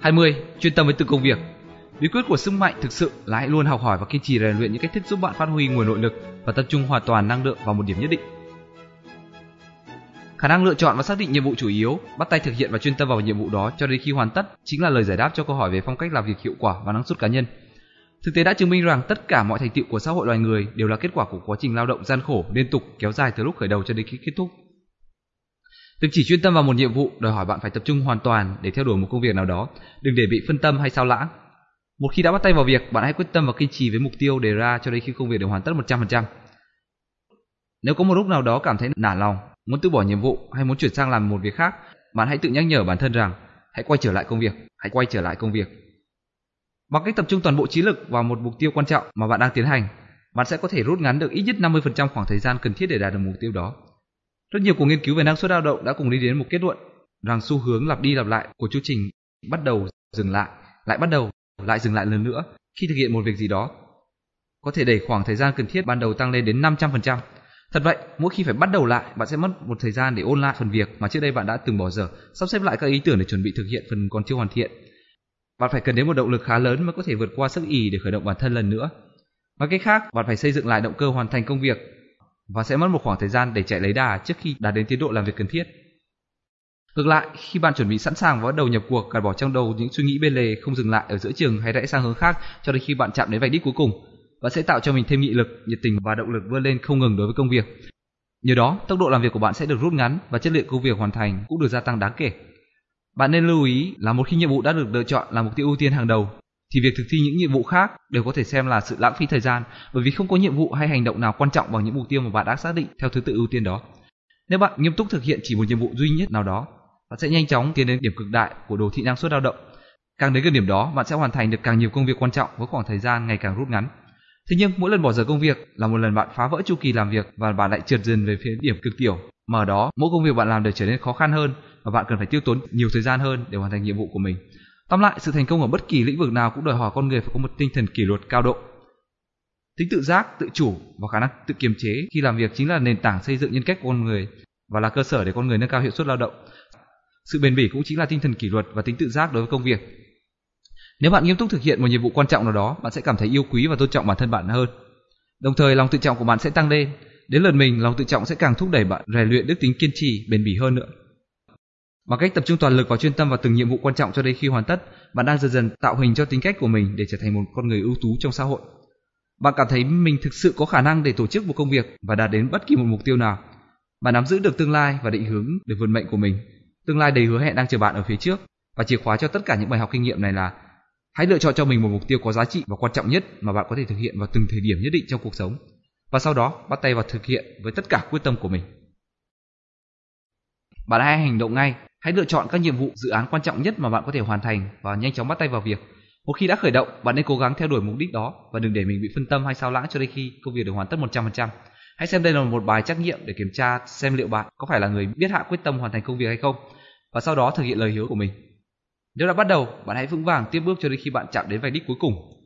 20. Chuyên tâm với từng công việc. Bí quyết của sức mạnh thực sự là hãy luôn học hỏi và kiên trì rèn luyện những cách thức giúp bạn phát huy nguồn nội lực và tập trung hoàn toàn năng lượng vào một điểm nhất định. Khả năng lựa chọn và xác định nhiệm vụ chủ yếu, bắt tay thực hiện và chuyên tâm vào nhiệm vụ đó cho đến khi hoàn tất chính là lời giải đáp cho câu hỏi về phong cách làm việc hiệu quả và năng suất cá nhân. Thực tế đã chứng minh rằng tất cả mọi thành tựu của xã hội loài người đều là kết quả của quá trình lao động gian khổ liên tục kéo dài từ lúc khởi đầu cho đến khi kết thúc. Việc chỉ chuyên tâm vào một nhiệm vụ đòi hỏi bạn phải tập trung hoàn toàn để theo đuổi một công việc nào đó, đừng để bị phân tâm hay sao lãng. Một khi đã bắt tay vào việc, bạn hãy quyết tâm và kiên trì với mục tiêu đề ra cho đến khi công việc được hoàn tất 100%. Nếu có một lúc nào đó cảm thấy nản lòng, muốn từ bỏ nhiệm vụ hay muốn chuyển sang làm một việc khác, bạn hãy tự nhắc nhở bản thân rằng hãy quay trở lại công việc. Bằng cách tập trung toàn bộ trí lực vào một mục tiêu quan trọng mà bạn đang tiến hành, bạn sẽ có thể rút ngắn được ít nhất 50% khoảng thời gian cần thiết để đạt được mục tiêu đó. Rất nhiều cuộc nghiên cứu về năng suất lao động đã cùng đi đến một kết luận rằng xu hướng lặp đi lặp lại của chu trình bắt đầu, dừng lại, lại bắt đầu, lại dừng lại lần nữa khi thực hiện một việc gì đó có thể đẩy khoảng thời gian cần thiết ban đầu tăng lên đến 500%. Thật vậy, mỗi khi phải bắt đầu lại, bạn sẽ mất một thời gian để ôn lại phần việc mà trước đây bạn đã từng bỏ dở, sắp xếp lại các ý tưởng để chuẩn bị thực hiện phần còn chưa hoàn thiện. Bạn phải cần đến một động lực khá lớn mới có thể vượt qua sức ì để khởi động bản thân lần nữa. Nói cách khác, bạn phải xây dựng lại động cơ hoàn thành công việc và sẽ mất một khoảng thời gian để chạy lấy đà trước khi đạt đến tiến độ làm việc cần thiết. Ngược lại, khi bạn chuẩn bị sẵn sàng và bắt đầu nhập cuộc, gạt bỏ trong đầu những suy nghĩ bên lề, không dừng lại ở giữa chừng hay rẽ sang hướng khác cho đến khi bạn chạm đến vạch đích cuối cùng, bạn sẽ tạo cho mình thêm nghị lực, nhiệt tình và động lực vươn lên không ngừng đối với công việc. Nhờ đó, tốc độ làm việc của bạn sẽ được rút ngắn và chất lượng công việc hoàn thành cũng được gia tăng đáng kể. Bạn nên lưu ý là một khi nhiệm vụ đã được lựa chọn là mục tiêu ưu tiên hàng đầu, thì việc thực thi những nhiệm vụ khác đều có thể xem là sự lãng phí thời gian, bởi vì không có nhiệm vụ hay hành động nào quan trọng bằng những mục tiêu mà bạn đã xác định theo thứ tự ưu tiên đó. Nếu bạn nghiêm túc thực hiện chỉ một nhiệm vụ duy nhất nào đó, bạn sẽ nhanh chóng tiến đến điểm cực đại của đồ thị năng suất lao động. Càng đến gần điểm đó, bạn sẽ hoàn thành được càng nhiều công việc quan trọng với khoảng thời gian ngày càng rút ngắn. Thế nhưng mỗi lần bỏ dở công việc là một lần bạn phá vỡ chu kỳ làm việc và bạn lại trượt dần về phía điểm cực tiểu, mà ở đó mỗi công việc bạn làm đều trở nên khó khăn hơn và bạn cần phải tiêu tốn nhiều thời gian hơn để hoàn thành nhiệm vụ của mình. Tóm lại, sự thành công ở bất kỳ lĩnh vực nào cũng đòi hỏi con người phải có một tinh thần kỷ luật cao độ. Tính tự giác, tự chủ và khả năng tự kiềm chế khi làm việc chính là nền tảng xây dựng nhân cách của con người và là cơ sở để con người nâng cao hiệu suất lao động. Sự bền bỉ cũng chính là tinh thần kỷ luật và tính tự giác đối với công việc. Nếu bạn nghiêm túc thực hiện một nhiệm vụ quan trọng nào đó, bạn sẽ cảm thấy yêu quý và tôn trọng bản thân bạn hơn. Đồng thời, lòng tự trọng của bạn sẽ tăng lên. Đến lượt mình, lòng tự trọng sẽ càng thúc đẩy bạn rèn luyện đức tính kiên trì, bền bỉ hơn nữa. Bằng cách tập trung toàn lực và chuyên tâm vào từng nhiệm vụ quan trọng cho đến khi hoàn tất, bạn đang dần dần tạo hình cho tính cách của mình để trở thành một con người ưu tú trong xã hội. Bạn cảm thấy mình thực sự có khả năng để tổ chức một công việc và đạt đến bất kỳ một mục tiêu nào. Bạn nắm giữ được tương lai và định hướng được vận mệnh của mình. Tương lai đầy hứa hẹn đang chờ bạn ở phía trước, và chìa khóa cho tất cả những bài học kinh nghiệm này là hãy lựa chọn cho mình một mục tiêu có giá trị và quan trọng nhất mà bạn có thể thực hiện vào từng thời điểm nhất định trong cuộc sống, và sau đó bắt tay vào thực hiện với tất cả quyết tâm của mình. Bạn hãy hành động ngay, hãy lựa chọn các nhiệm vụ, dự án quan trọng nhất mà bạn có thể hoàn thành và nhanh chóng bắt tay vào việc. Một khi đã khởi động, bạn nên cố gắng theo đuổi mục đích đó và đừng để mình bị phân tâm hay sao lãng cho đến khi công việc được hoàn tất 100%. Hãy xem đây là một bài trắc nghiệm để kiểm tra xem liệu bạn có phải là người biết hạ quyết tâm hoàn thành công việc hay không, và sau đó thực hiện lời hứa của mình. Nếu đã bắt đầu, bạn hãy vững vàng tiếp bước cho đến khi bạn chạm đến vạch đích cuối cùng.